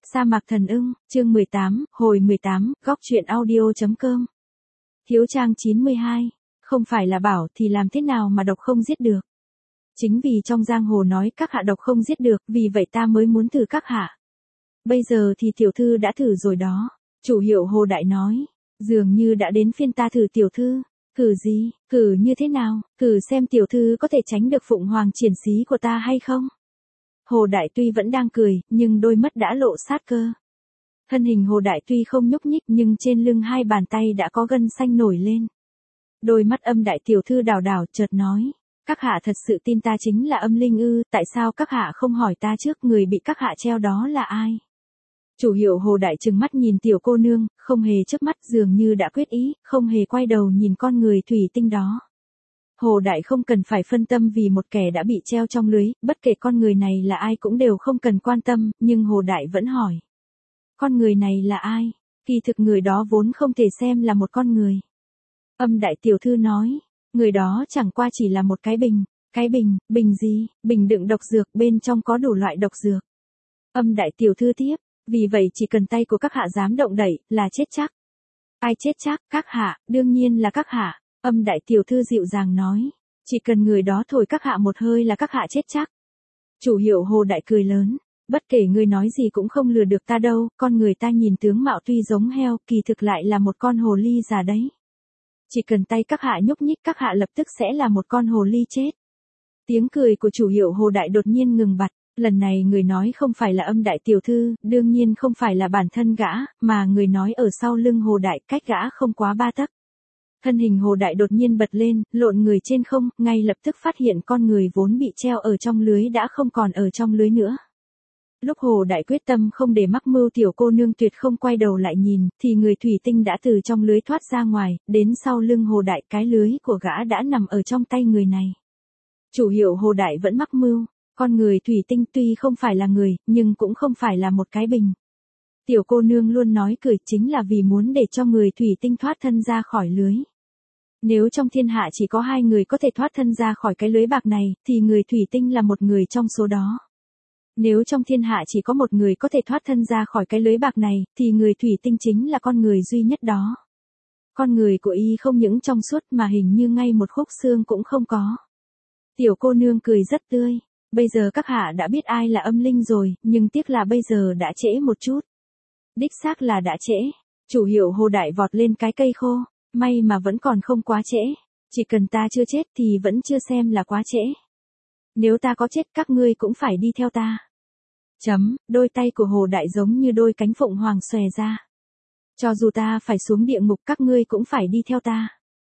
Sa mạc thần ưng, chương 18, hồi 18, góc truyện audio.com. Thiếu trang 92, không phải là bảo thì làm thế nào mà độc không giết được. Chính vì trong giang hồ nói các hạ độc không giết được, vì vậy ta mới muốn thử các hạ. Bây giờ thì tiểu thư đã thử rồi đó. Chủ hiệu Hồ Đại nói, dường như đã đến phiên ta thử tiểu thư. Thử gì, thử như thế nào, thử xem tiểu thư có thể tránh được phụng hoàng triển xí của ta hay không. Hồ Đại tuy vẫn đang cười, nhưng đôi mắt đã lộ sát cơ. Thân hình Hồ Đại tuy không nhúc nhích nhưng trên lưng hai bàn tay đã có gân xanh nổi lên. Đôi mắt Âm đại tiểu thư đảo đảo chợt nói, các hạ thật sự tin ta chính là Âm Linh ư, tại sao các hạ không hỏi ta trước người bị các hạ treo đó là ai? Chủ hiệu Hồ Đại trừng mắt nhìn tiểu cô nương, không hề chớp mắt dường như đã quyết ý, không hề quay đầu nhìn con người thủy tinh đó. Hồ Đại không cần phải phân tâm vì một kẻ đã bị treo trong lưới, bất kể con người này là ai cũng đều không cần quan tâm, nhưng Hồ Đại vẫn hỏi. Con người này là ai? Kỳ thực người đó vốn không thể xem là một con người. Âm đại tiểu thư nói, người đó chẳng qua chỉ là một cái bình. Cái bình, bình gì? Bình đựng độc dược, bên trong có đủ loại độc dược. Âm đại tiểu thư tiếp, vì vậy chỉ cần tay của các hạ dám động đậy, là chết chắc. Ai chết chắc? Các hạ, đương nhiên là các hạ. Âm đại tiểu thư dịu dàng nói, chỉ cần người đó thổi các hạ một hơi là các hạ chết chắc. Chủ hiệu Hồ Đại cười lớn, bất kể ngươi nói gì cũng không lừa được ta đâu, con người ta nhìn tướng mạo tuy giống heo, kỳ thực lại là một con hồ ly già đấy. Chỉ cần tay các hạ nhúc nhích các hạ lập tức sẽ là một con hồ ly chết. Tiếng cười của chủ hiệu Hồ Đại đột nhiên ngừng bặt, lần này người nói không phải là Âm đại tiểu thư, đương nhiên không phải là bản thân gã, mà người nói ở sau lưng Hồ Đại cách gã không quá 3 tấc. Thân hình Hồ Đại đột nhiên bật lên, lộn người trên không, ngay lập tức phát hiện con người vốn bị treo ở trong lưới đã không còn ở trong lưới nữa. Lúc Hồ Đại quyết tâm không để mắc mưu tiểu cô nương tuyệt không quay đầu lại nhìn, thì người thủy tinh đã từ trong lưới thoát ra ngoài, đến sau lưng Hồ Đại cái lưới của gã đã nằm ở trong tay người này. Chủ hiệu Hồ Đại vẫn mắc mưu, con người thủy tinh tuy không phải là người, nhưng cũng không phải là một cái bình. Tiểu cô nương luôn nói cười chính là vì muốn để cho người thủy tinh thoát thân ra khỏi lưới. Nếu trong thiên hạ chỉ có 2 người có thể thoát thân ra khỏi cái lưới bạc này, thì người thủy tinh là một người trong số đó. Nếu trong thiên hạ chỉ có một người có thể thoát thân ra khỏi cái lưới bạc này, thì người thủy tinh chính là con người duy nhất đó. Con người của y không những trong suốt mà hình như ngay một khúc xương cũng không có. Tiểu cô nương cười rất tươi, bây giờ các hạ đã biết ai là Âm Linh rồi, nhưng tiếc là bây giờ đã trễ một chút. Đích xác là đã trễ. Chủ hiệu Hồ Đại vọt lên cái cây khô, may mà vẫn còn không quá trễ, chỉ cần ta chưa chết thì vẫn chưa xem là quá trễ. Nếu ta có chết các ngươi cũng phải đi theo ta. Đôi tay của Hồ Đại giống như đôi cánh phụng hoàng xòe ra. Cho dù ta phải xuống địa ngục các ngươi cũng phải đi theo ta.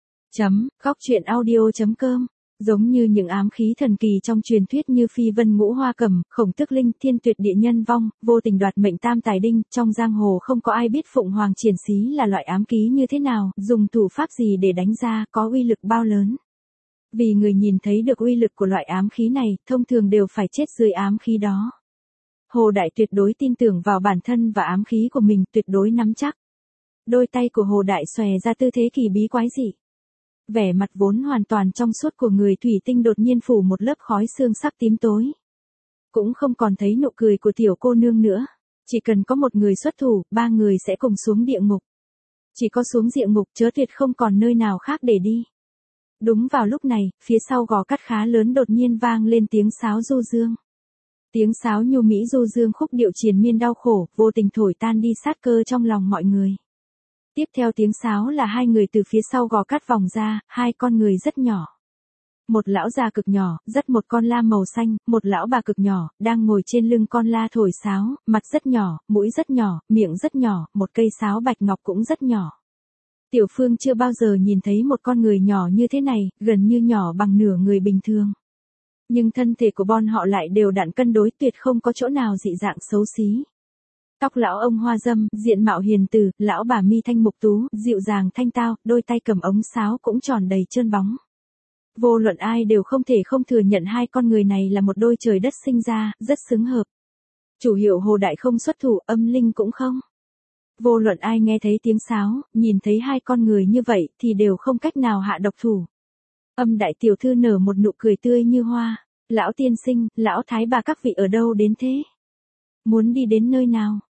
Góc truyện audio.com. Giống như những ám khí thần kỳ trong truyền thuyết như Phi Vân Ngũ Hoa Cầm, Khổng Tước Linh, Thiên Tuyệt Địa Nhân Vong, vô tình đoạt mệnh Tam Tài Đinh, trong giang hồ không có ai biết Phụng Hoàng Triển Xí là loại ám khí như thế nào, dùng thủ pháp gì để đánh ra, có uy lực bao lớn. Vì người nhìn thấy được uy lực của loại ám khí này, thông thường đều phải chết dưới ám khí đó. Hồ Đại tuyệt đối tin tưởng vào bản thân và ám khí của mình, tuyệt đối nắm chắc. Đôi tay của Hồ Đại xòe ra tư thế kỳ bí quái dị. Vẻ mặt vốn hoàn toàn trong suốt của người thủy tinh đột nhiên phủ một lớp khói xương sắc tím tối. Cũng không còn thấy nụ cười của tiểu cô nương nữa. Chỉ cần có một người xuất thủ, 3 người sẽ cùng xuống địa ngục. Chỉ có xuống địa ngục chớ tuyệt không còn nơi nào khác để đi. Đúng vào lúc này, phía sau gò cát khá lớn đột nhiên vang lên tiếng sáo du dương. Tiếng sáo nhu mỹ du dương khúc điệu triền miên đau khổ, vô tình thổi tan đi sát cơ trong lòng mọi người. Tiếp theo tiếng sáo là 2 người từ phía sau gò cát vòng ra, 2 con người rất nhỏ. Một lão già cực nhỏ, dắt một con la màu xanh, một lão bà cực nhỏ, đang ngồi trên lưng con la thổi sáo, mặt rất nhỏ, mũi rất nhỏ, miệng rất nhỏ, một cây sáo bạch ngọc cũng rất nhỏ. Tiểu Phương chưa bao giờ nhìn thấy một con người nhỏ như thế này, gần như nhỏ bằng nửa người bình thường. Nhưng thân thể của bọn họ lại đều đặn cân đối, tuyệt không có chỗ nào dị dạng xấu xí. Tóc lão ông hoa dâm, diện mạo hiền từ, lão bà mi thanh mục tú, dịu dàng thanh tao, đôi tay cầm ống sáo cũng tròn đầy trơn bóng. Vô luận ai đều không thể không thừa nhận 2 con người này là một đôi trời đất sinh ra, rất xứng hợp. Chủ hiệu Hồ Đại không xuất thủ, Âm Linh cũng không. Vô luận ai nghe thấy tiếng sáo, nhìn thấy 2 con người như vậy thì đều không cách nào hạ độc thủ. Âm đại tiểu thư nở một nụ cười tươi như hoa. Lão tiên sinh, lão thái bà các vị ở đâu đến thế? Muốn đi đến nơi nào?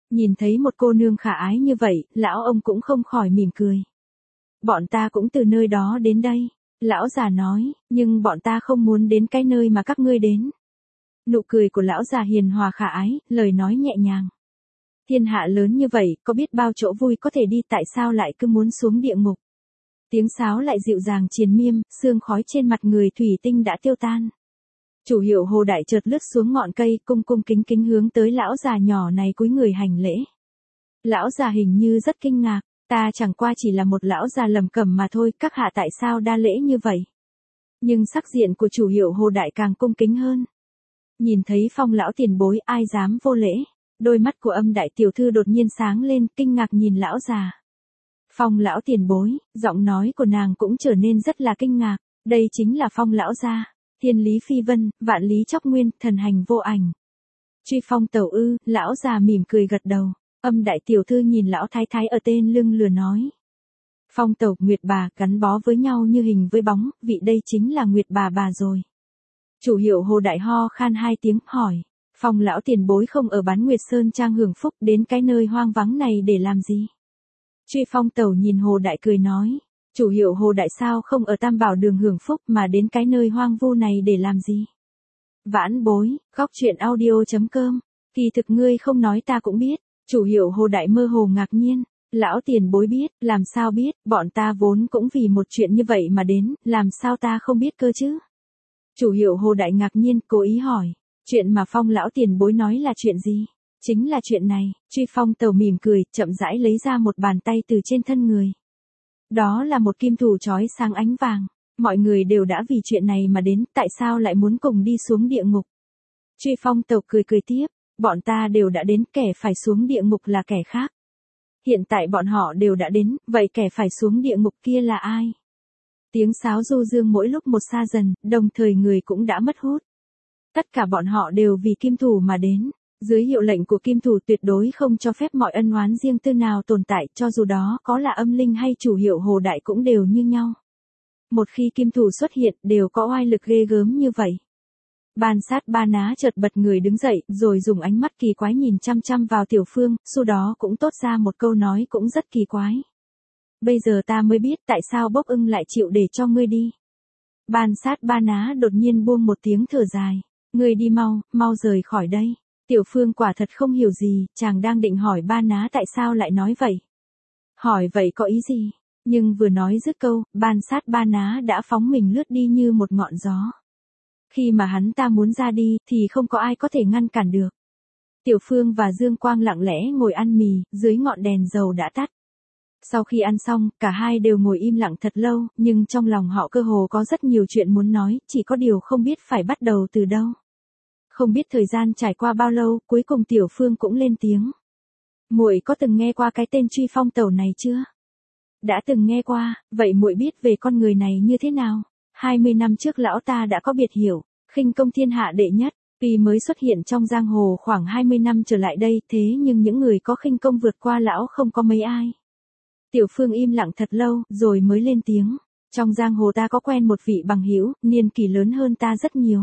Nhìn thấy một cô nương khả ái như vậy, lão ông cũng không khỏi mỉm cười. Bọn ta cũng từ nơi đó đến đây. Lão già nói, nhưng bọn ta không muốn đến cái nơi mà các ngươi đến. Nụ cười của lão già hiền hòa khả ái, lời nói nhẹ nhàng. Thiên hạ lớn như vậy, có biết bao chỗ vui có thể đi, tại sao lại cứ muốn xuống địa ngục? Tiếng sáo lại dịu dàng triền miên, sương khói trên mặt người thủy tinh đã tiêu tan. Chủ hiệu Hồ Đại chợt lướt xuống ngọn cây, cung cung kính kính hướng tới lão già nhỏ này cúi người hành lễ. Lão già hình như rất kinh ngạc, ta chẳng qua chỉ là một lão già lầm cẩm mà thôi, các hạ tại sao đa lễ như vậy? Nhưng sắc diện của chủ hiệu Hồ Đại càng cung kính hơn. Nhìn thấy Phong lão tiền bối, ai dám vô lễ? Đôi mắt của Âm đại tiểu thư đột nhiên sáng lên, kinh ngạc nhìn lão già. Phong lão tiền bối, giọng nói của nàng cũng trở nên rất là kinh ngạc, đây chính là Phong lão gia, thiên lý phi vân, vạn lý chóc nguyên, thần hành vô ảnh. Truy Phong tẩu ư? Lão già mỉm cười gật đầu. Âm đại tiểu thư nhìn lão thái thái ở tên lưng lừa nói. Phong tẩu, Nguyệt bà, gắn bó với nhau như hình với bóng, vị đây chính là Nguyệt bà rồi. Chủ hiệu Hồ Đại ho khan 2 tiếng, hỏi. Phong lão tiền bối không ở Bán Nguyệt Sơn Trang hưởng phúc, đến cái nơi hoang vắng này để làm gì? Truy Phong tẩu nhìn Hồ Đại cười nói. Chủ hiệu Hồ Đại sao không ở Tam Bảo Đường hưởng phúc mà đến cái nơi hoang vu này để làm gì? Vãn bối, góc truyện audio.com. Kỳ thực ngươi không nói ta cũng biết. Chủ hiệu Hồ Đại mơ hồ ngạc nhiên. Lão tiền bối biết, làm sao biết, bọn ta vốn cũng vì một chuyện như vậy mà đến, làm sao ta không biết cơ chứ? Chủ hiệu Hồ Đại ngạc nhiên, cố ý hỏi. Chuyện mà Phong lão tiền bối nói là chuyện gì? Chính là chuyện này. Truy Phong tẩu mỉm cười, chậm rãi lấy ra một bàn tay từ trên thân người. Đó là một kim thủ chói sáng ánh vàng. Mọi người đều đã vì chuyện này mà đến, tại sao lại muốn cùng đi xuống địa ngục? Truy Phong tẩu cười cười tiếp, bọn ta đều đã đến, kẻ phải xuống địa ngục là kẻ khác. Hiện tại bọn họ đều đã đến, vậy kẻ phải xuống địa ngục kia là ai? Tiếng sáo du dương mỗi lúc một xa dần, đồng thời người cũng đã mất hút. Tất cả bọn họ đều vì kim thủ mà đến. Dưới hiệu lệnh của kim thủ tuyệt đối không cho phép mọi ân oán riêng tư nào tồn tại, cho dù đó có là âm linh hay chủ hiệu Hồ Đại cũng đều như nhau. Một khi kim thủ xuất hiện đều có oai lực ghê gớm như vậy. Ban Sát Ba Ná chợt bật người đứng dậy, rồi dùng ánh mắt kỳ quái nhìn chăm chăm vào Tiểu Phương, sau đó cũng tốt ra một câu nói cũng rất kỳ quái. Bây giờ ta mới biết tại sao Bốc Ưng lại chịu để cho ngươi đi. Ban Sát Ba Ná đột nhiên buông một tiếng thở dài. Ngươi đi mau, mau rời khỏi đây. Tiểu Phương quả thật không hiểu gì, chàng đang định hỏi Ba Ná tại sao lại nói vậy. Hỏi vậy có ý gì? Nhưng vừa nói dứt câu, Ban Sát Ba Ná đã phóng mình lướt đi như một ngọn gió. Khi mà hắn ta muốn ra đi, thì không có ai có thể ngăn cản được. Tiểu Phương và Dương Quang lặng lẽ ngồi ăn mì, dưới ngọn đèn dầu đã tắt. Sau khi ăn xong, cả hai đều ngồi im lặng thật lâu, nhưng trong lòng họ cơ hồ có rất nhiều chuyện muốn nói, chỉ có điều không biết phải bắt đầu từ đâu. Không biết thời gian trải qua bao lâu, cuối cùng Tiểu Phương cũng lên tiếng. Muội có từng nghe qua cái tên Truy Phong tẩu này chưa? Đã từng nghe qua, vậy muội biết về con người này như thế nào? 20 năm trước lão ta đã có biệt hiệu, khinh công thiên hạ đệ nhất, tuy mới xuất hiện trong giang hồ khoảng 20 năm trở lại đây, thế nhưng những người có khinh công vượt qua lão không có mấy ai. Tiểu Phương im lặng thật lâu, rồi mới lên tiếng. Trong giang hồ ta có quen một vị bằng hữu, niên kỷ lớn hơn ta rất nhiều.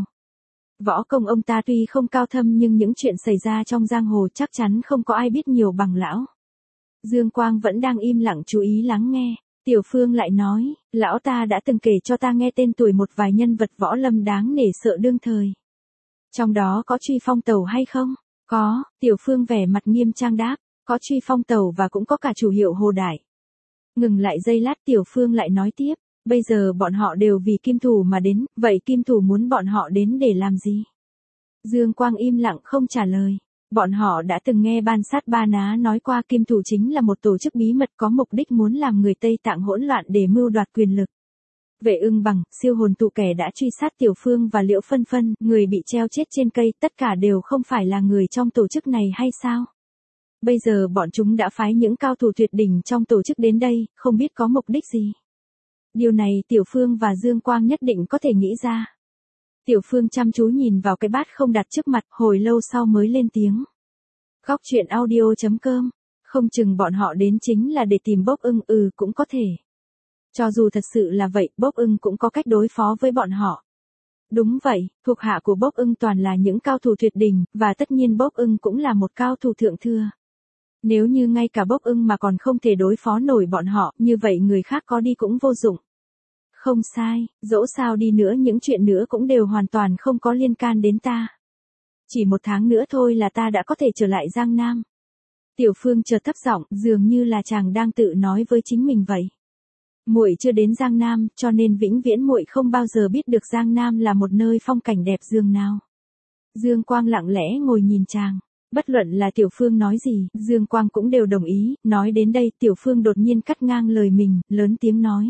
Võ công ông ta tuy không cao thâm nhưng những chuyện xảy ra trong giang hồ chắc chắn không có ai biết nhiều bằng lão. Dương Quang vẫn đang im lặng chú ý lắng nghe. Tiểu Phương lại nói, lão ta đã từng kể cho ta nghe tên tuổi một vài nhân vật võ lâm đáng nể sợ đương thời. Trong đó có Truy Phong tẩu hay không? Có, Tiểu Phương vẻ mặt nghiêm trang đáp, có Truy Phong tẩu và cũng có cả chủ hiệu Hồ Đại. Ngừng lại giây lát Tiểu Phương lại nói tiếp, bây giờ bọn họ đều vì kim thủ mà đến, vậy kim thủ muốn bọn họ đến để làm gì? Dương Quang im lặng không trả lời. Bọn họ đã từng nghe Ban Sát Ba Ná nói qua kim thủ chính là một tổ chức bí mật có mục đích muốn làm người Tây Tạng hỗn loạn để mưu đoạt quyền lực. Vệ Ưng Bằng, siêu hồn tụ kẻ đã truy sát Tiểu Phương và Liễu Phân Phân, người bị treo chết trên cây, tất cả đều không phải là người trong tổ chức này hay sao? Bây giờ bọn chúng đã phái những cao thủ tuyệt đỉnh trong tổ chức đến đây, không biết có mục đích gì. Điều này Tiểu Phương và Dương Quang nhất định có thể nghĩ ra. Tiểu Phương chăm chú nhìn vào cái bát không đặt trước mặt, hồi lâu sau mới lên tiếng. Góc truyện audio.com, không chừng bọn họ đến chính là để tìm Bốc Ưng, cũng có thể. Cho dù thật sự là vậy, Bốc Ưng cũng có cách đối phó với bọn họ. Đúng vậy, thuộc hạ của Bốc Ưng toàn là những cao thủ tuyệt đỉnh, và tất nhiên Bốc Ưng cũng là một cao thủ thượng thừa. Nếu như ngay cả Bốc Ưng mà còn không thể đối phó nổi bọn họ, như vậy người khác có đi cũng vô dụng. Không sai, dẫu sao đi nữa những chuyện nữa cũng đều hoàn toàn không có liên can đến ta. Chỉ 1 tháng nữa thôi là ta đã có thể trở lại Giang Nam. Tiểu Phương chợt thấp giọng, dường như là chàng đang tự nói với chính mình vậy. Muội chưa đến Giang Nam, cho nên vĩnh viễn muội không bao giờ biết được Giang Nam là một nơi phong cảnh đẹp dường nào. Dương Quang lặng lẽ ngồi nhìn chàng. Bất luận là Tiểu Phương nói gì, Dương Quang cũng đều đồng ý. Nói đến đây, Tiểu Phương đột nhiên cắt ngang lời mình, lớn tiếng nói.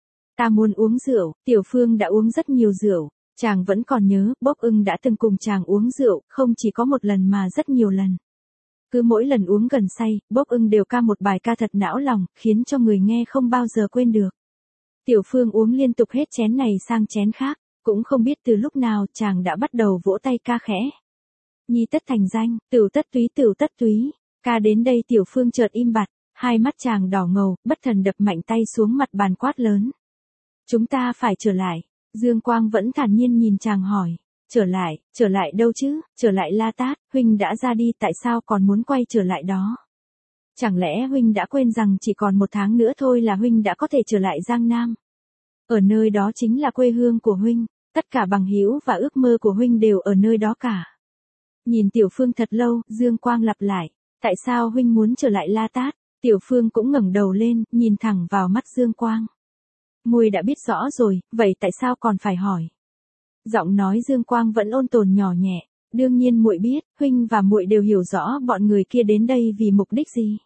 Ta muốn uống rượu. Tiểu Phương đã uống rất nhiều rượu. Chàng vẫn còn nhớ, Bốc Ưng đã từng cùng chàng uống rượu, không chỉ có một lần mà rất nhiều lần. Cứ mỗi lần uống gần say, Bốc Ưng đều ca một bài ca thật não lòng, khiến cho người nghe không bao giờ quên được. Tiểu Phương uống liên tục hết chén này sang chén khác, cũng không biết từ lúc nào chàng đã bắt đầu vỗ tay ca khẽ. Nhi tất thành danh, tửu tất túy. Ca đến đây Tiểu Phương chợt im bặt, hai mắt chàng đỏ ngầu, bất thần đập mạnh tay xuống mặt bàn quát lớn. Chúng ta phải trở lại. Dương Quang vẫn thản nhiên nhìn chàng hỏi. Trở lại đâu chứ, trở lại La Tát, huynh đã ra đi tại sao còn muốn quay trở lại đó? Chẳng lẽ huynh đã quên rằng chỉ còn 1 tháng nữa thôi là huynh đã có thể trở lại Giang Nam? Ở nơi đó chính là quê hương của huynh, tất cả bằng hữu và ước mơ của huynh đều ở nơi đó cả. Nhìn Tiểu Phương thật lâu, Dương Quang lặp lại, tại sao huynh muốn trở lại La Tát? Tiểu Phương cũng ngẩng đầu lên, nhìn thẳng vào mắt Dương Quang. Muội đã biết rõ rồi, vậy tại sao còn phải hỏi? Giọng nói Dương Quang vẫn ôn tồn nhỏ nhẹ, đương nhiên muội biết, huynh và muội đều hiểu rõ bọn người kia đến đây vì mục đích gì.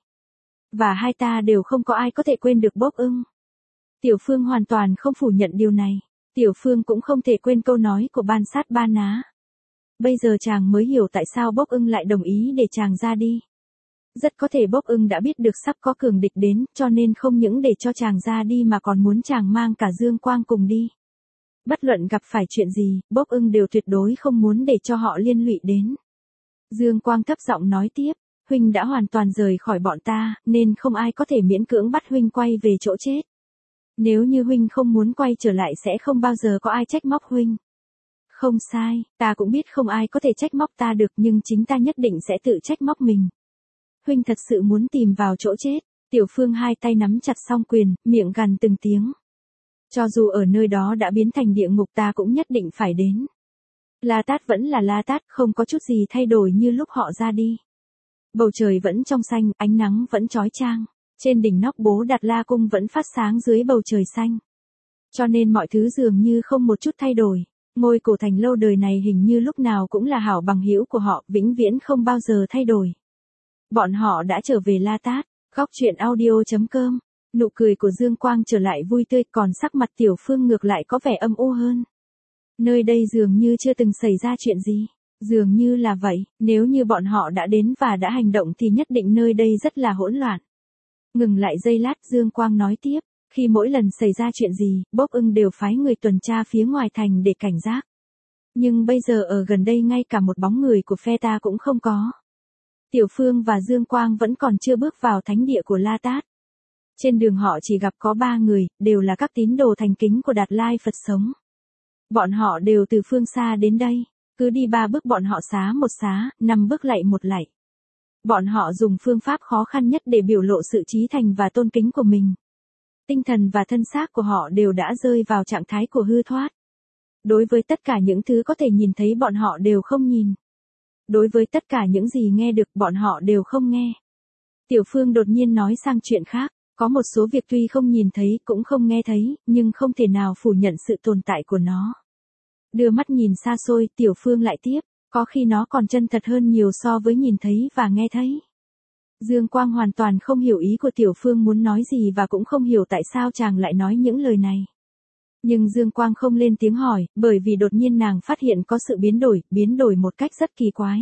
Và hai ta đều không có ai có thể quên được Bốc Ưng. Tiểu Phương hoàn toàn không phủ nhận điều này. Tiểu Phương cũng không thể quên câu nói của Ban Sát Ba Ná. Bây giờ chàng mới hiểu tại sao Bốc Ưng lại đồng ý để chàng ra đi. Rất có thể Bốc Ưng đã biết được sắp có cường địch đến, cho nên không những để cho chàng ra đi mà còn muốn chàng mang cả Dương Quang cùng đi. Bất luận gặp phải chuyện gì, Bốc Ưng đều tuyệt đối không muốn để cho họ liên lụy đến. Dương Quang thấp giọng nói tiếp, huynh đã hoàn toàn rời khỏi bọn ta, nên không ai có thể miễn cưỡng bắt huynh quay về chỗ chết. Nếu như huynh không muốn quay trở lại sẽ không bao giờ có ai trách móc huynh. Không sai, ta cũng biết không ai có thể trách móc ta được nhưng chính ta nhất định sẽ tự trách móc mình. Huynh thật sự muốn tìm vào chỗ chết. Tiểu Phương hai tay nắm chặt song quyền, miệng gằn từng tiếng. Cho dù ở nơi đó đã biến thành địa ngục ta cũng nhất định phải đến. La Tát vẫn là La Tát, không có chút gì thay đổi như lúc họ ra đi. Bầu trời vẫn trong xanh, ánh nắng vẫn chói chang. Trên đỉnh nóc Bố Đạt La Cung vẫn phát sáng dưới bầu trời xanh. Cho nên mọi thứ dường như không một chút thay đổi. Ngôi cổ thành lâu đời này hình như lúc nào cũng là hảo bằng hữu của họ, vĩnh viễn không bao giờ thay đổi. Bọn họ đã trở về La Tát. Góc truyện audio.com. Nụ cười của Dương Quang trở lại vui tươi, còn sắc mặt Tiểu Phương ngược lại có vẻ âm u hơn. Nơi đây dường như chưa từng xảy ra chuyện gì. Dường như là vậy, nếu như bọn họ đã đến và đã hành động thì nhất định nơi đây rất là hỗn loạn. Ngừng lại giây lát, Dương Quang nói tiếp, khi mỗi lần xảy ra chuyện gì, Bốc Ưng đều phái người tuần tra phía ngoài thành để cảnh giác. Nhưng bây giờ ở gần đây ngay cả một bóng người của phe ta cũng không có. Tiểu Phương và Dương Quang vẫn còn chưa bước vào thánh địa của La Tát. Trên đường họ chỉ gặp có 3 người, đều là các tín đồ thành kính của Đạt Lai Phật sống. Bọn họ đều từ phương xa đến đây, cứ đi 3 bước bọn họ xá một xá, 5 bước lạy một lạy. Bọn họ dùng phương pháp khó khăn nhất để biểu lộ sự chí thành và tôn kính của mình. Tinh thần và thân xác của họ đều đã rơi vào trạng thái của hư thoát. Đối với tất cả những thứ có thể nhìn thấy bọn họ đều không nhìn. Đối với tất cả những gì nghe được bọn họ đều không nghe. Tiểu Phương đột nhiên nói sang chuyện khác, có một số việc tuy không nhìn thấy cũng không nghe thấy, nhưng không thể nào phủ nhận sự tồn tại của nó. Đưa mắt nhìn xa xôi, Tiểu Phương lại tiếp, có khi nó còn chân thật hơn nhiều so với nhìn thấy và nghe thấy. Dương Quang hoàn toàn không hiểu ý của Tiểu Phương muốn nói gì và cũng không hiểu tại sao chàng lại nói những lời này. Nhưng Dương Quang không lên tiếng hỏi, bởi vì đột nhiên nàng phát hiện có sự biến đổi một cách rất kỳ quái.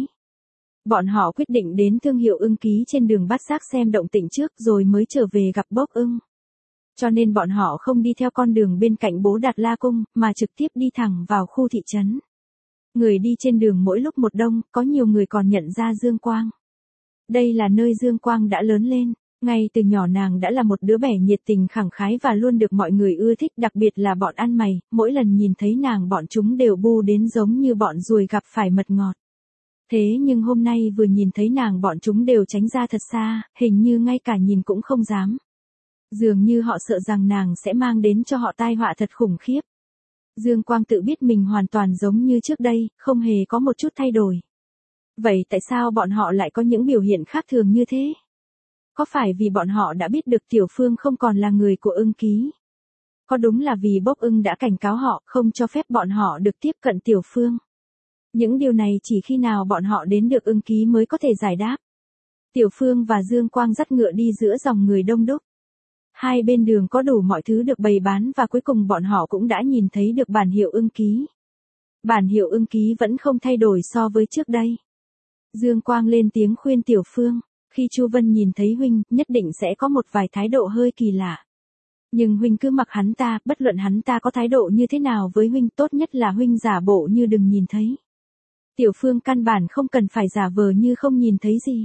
Bọn họ quyết định đến thương hiệu Ưng Ký trên đường Bát Giác xem động tĩnh trước rồi mới trở về gặp Bốc Ưng. Cho nên bọn họ không đi theo con đường bên cạnh Bố Đạt La Cung, mà trực tiếp đi thẳng vào khu thị trấn. Người đi trên đường mỗi lúc một đông, có nhiều người còn nhận ra Dương Quang. Đây là nơi Dương Quang đã lớn lên. Ngay từ nhỏ nàng đã là một đứa bé nhiệt tình khẳng khái và luôn được mọi người ưa thích, đặc biệt là bọn ăn mày, mỗi lần nhìn thấy nàng bọn chúng đều bu đến giống như bọn ruồi gặp phải mật ngọt. Thế nhưng hôm nay vừa nhìn thấy nàng bọn chúng đều tránh ra thật xa, hình như ngay cả nhìn cũng không dám. Dường như họ sợ rằng nàng sẽ mang đến cho họ tai họa thật khủng khiếp. Dương Quang tự biết mình hoàn toàn giống như trước đây, không hề có một chút thay đổi. Vậy tại sao bọn họ lại có những biểu hiện khác thường như thế? Có phải vì bọn họ đã biết được Tiểu Phương không còn là người của Ưng Ký? Có đúng là vì Bốc Ưng đã cảnh cáo họ không cho phép bọn họ được tiếp cận Tiểu Phương? Những điều này chỉ khi nào bọn họ đến được Ưng Ký mới có thể giải đáp. Tiểu Phương và Dương Quang dắt ngựa đi giữa dòng người đông đúc. Hai bên đường có đủ mọi thứ được bày bán và cuối cùng bọn họ cũng đã nhìn thấy được bản hiệu Ưng Ký. Bản hiệu Ưng Ký vẫn không thay đổi so với trước đây. Dương Quang lên tiếng khuyên Tiểu Phương, khi Chu Vân nhìn thấy huynh, nhất định sẽ có một vài thái độ hơi kỳ lạ. Nhưng huynh cứ mặc hắn ta, bất luận hắn ta có thái độ như thế nào với huynh, tốt nhất là huynh giả bộ như đừng nhìn thấy. Tiểu Phương căn bản không cần phải giả vờ như không nhìn thấy gì.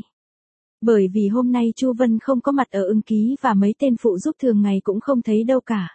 Bởi vì hôm nay Chu Vân không có mặt ở Ưng Ký và mấy tên phụ giúp thường ngày cũng không thấy đâu cả.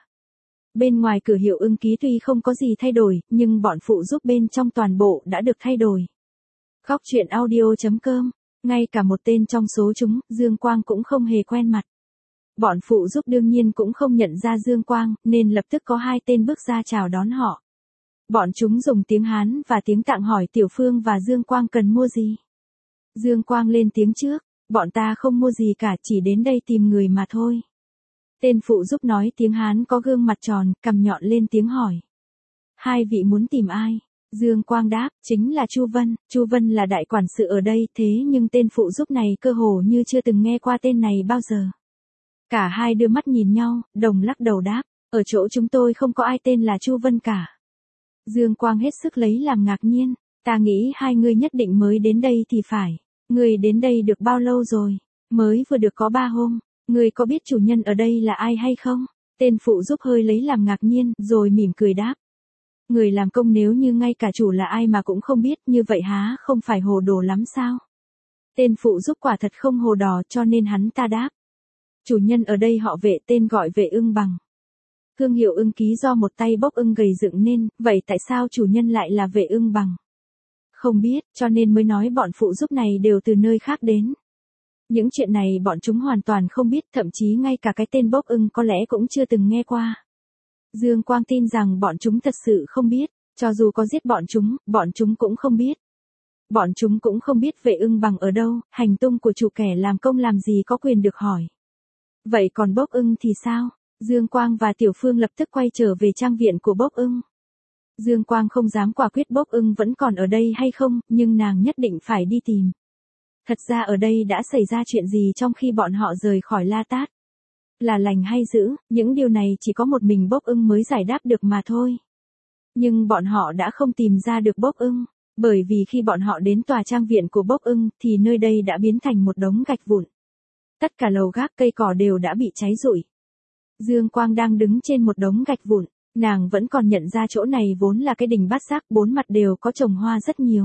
Bên ngoài cửa hiệu Ưng Ký tuy không có gì thay đổi, nhưng bọn phụ giúp bên trong toàn bộ đã được thay đổi. Góc truyện audio.com, ngay cả một tên trong số chúng, Dương Quang cũng không hề quen mặt. Bọn phụ giúp đương nhiên cũng không nhận ra Dương Quang, nên lập tức có hai tên bước ra chào đón họ. Bọn chúng dùng tiếng Hán và tiếng Tạng hỏi Tiểu Phương và Dương Quang cần mua gì. Dương Quang lên tiếng trước, bọn ta không mua gì cả, chỉ đến đây tìm người mà thôi. Tên phụ giúp nói tiếng Hán có gương mặt tròn, cằm nhọn lên tiếng hỏi. Hai vị muốn tìm ai? Dương Quang đáp, chính là Chu Vân. Chu Vân là đại quản sự ở đây, thế nhưng tên phụ giúp này cơ hồ như chưa từng nghe qua tên này bao giờ. Cả hai đưa mắt nhìn nhau, đồng lắc đầu đáp, ở chỗ chúng tôi không có ai tên là Chu Vân cả. Dương Quang hết sức lấy làm ngạc nhiên, ta nghĩ hai người nhất định mới đến đây thì phải. Người đến đây được bao lâu rồi? Mới vừa được có 3 hôm. Người có biết chủ nhân ở đây là ai hay không? Tên phụ giúp hơi lấy làm ngạc nhiên, rồi mỉm cười đáp. Người làm công nếu như ngay cả chủ là ai mà cũng không biết, như vậy há không phải hồ đồ lắm sao? Tên phụ giúp quả thật không hồ đò, cho nên hắn ta đáp. Chủ nhân ở đây họ Vệ, tên gọi Vệ Ưng Bằng. Thương hiệu Ưng Ký do một tay Bốc Ưng gầy dựng nên, vậy tại sao chủ nhân lại là Vệ Ưng Bằng? Không biết, cho nên mới nói bọn phụ giúp này đều từ nơi khác đến. Những chuyện này bọn chúng hoàn toàn không biết, thậm chí ngay cả cái tên Bốc Ưng có lẽ cũng chưa từng nghe qua. Dương Quang tin rằng bọn chúng thật sự không biết, cho dù có giết bọn chúng cũng không biết. Bọn chúng cũng không biết Vệ Ưng Bằng ở đâu, hành tung của chủ kẻ làm công làm gì có quyền được hỏi. Vậy còn Bốc Ưng thì sao? Dương Quang và Tiểu Phương lập tức quay trở về trang viện của Bốc Ưng. Dương Quang không dám quả quyết Bốc Ưng vẫn còn ở đây hay không, nhưng nàng nhất định phải đi tìm. Thật ra ở đây đã xảy ra chuyện gì trong khi bọn họ rời khỏi La Tát? Là lành hay dữ, những điều này chỉ có một mình Bốc Ưng mới giải đáp được mà thôi. Nhưng bọn họ đã không tìm ra được Bốc Ưng, bởi vì khi bọn họ đến tòa trang viện của Bốc Ưng thì nơi đây đã biến thành một đống gạch vụn. Tất cả lầu gác cây cỏ đều đã bị cháy rụi. Dương Quang đang đứng trên một đống gạch vụn, nàng vẫn còn nhận ra chỗ này vốn là cái đình bát giác, bốn mặt đều có trồng hoa rất nhiều.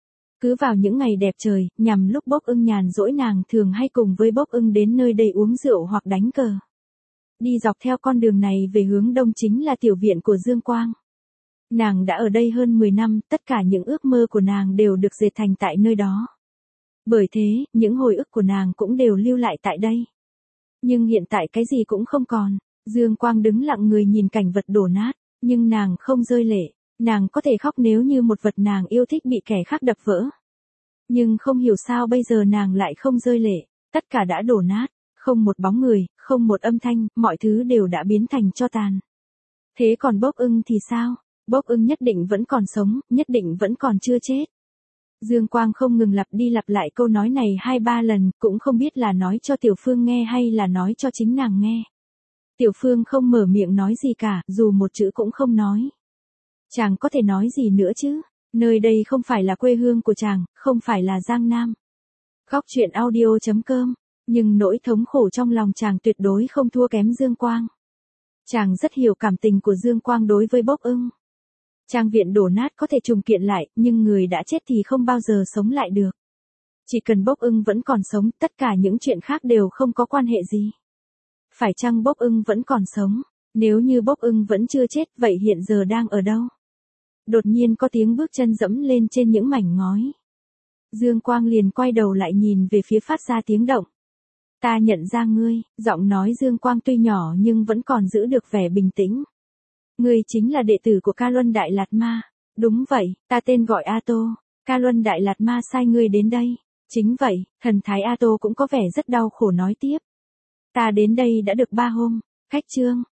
Cứ vào những ngày đẹp trời, nhằm lúc Bốc Ưng nhàn rỗi nàng thường hay cùng với Bốc Ưng đến nơi đây uống rượu hoặc đánh cờ. Đi dọc theo con đường này về hướng đông chính là tiểu viện của Dương Quang. Nàng đã ở đây hơn 10 năm, tất cả những ước mơ của nàng đều được dệt thành tại nơi đó. Bởi thế, những hồi ức của nàng cũng đều lưu lại tại đây. Nhưng hiện tại cái gì cũng không còn. Dương Quang đứng lặng người nhìn cảnh vật đổ nát, nhưng nàng không rơi lệ. Nàng có thể khóc nếu như một vật nàng yêu thích bị kẻ khác đập vỡ. Nhưng không hiểu sao bây giờ nàng lại không rơi lệ, tất cả đã đổ nát, không một bóng người, không một âm thanh, mọi thứ đều đã biến thành tro tàn. Thế còn Bốc Ưng thì sao? Bốc Ưng nhất định vẫn còn sống, nhất định vẫn còn chưa chết. Dương Quang không ngừng lặp đi lặp lại câu nói này 2-3 lần, cũng không biết là nói cho Tiểu Phương nghe hay là nói cho chính nàng nghe. Tiểu Phương không mở miệng nói gì cả, dù một chữ cũng không nói. Chàng có thể nói gì nữa chứ? Nơi đây không phải là quê hương của chàng, không phải là Giang Nam. Góc truyện audio.com, nhưng nỗi thống khổ trong lòng chàng tuyệt đối không thua kém Dương Quang. Chàng rất hiểu cảm tình của Dương Quang đối với Bốc Ưng. Trang viện đổ nát có thể trùng kiện lại, nhưng người đã chết thì không bao giờ sống lại được. Chỉ cần Bốc Ưng vẫn còn sống, tất cả những chuyện khác đều không có quan hệ gì. Phải chăng Bốc Ưng vẫn còn sống? Nếu như Bốc Ưng vẫn chưa chết, vậy hiện giờ đang ở đâu? Đột nhiên có tiếng bước chân dẫm lên trên những mảnh ngói. Dương Quang liền quay đầu lại nhìn về phía phát ra tiếng động. Ta nhận ra ngươi, giọng nói Dương Quang tuy nhỏ nhưng vẫn còn giữ được vẻ bình tĩnh. Ngươi chính là đệ tử của Ca Luân Đại Lạt Ma. Đúng vậy, ta tên gọi A Tô. Ca Luân Đại Lạt Ma sai ngươi đến đây. Chính vậy, thần thái A Tô cũng có vẻ rất đau khổ nói tiếp. Ta đến đây đã được 3 hôm. Khách trương,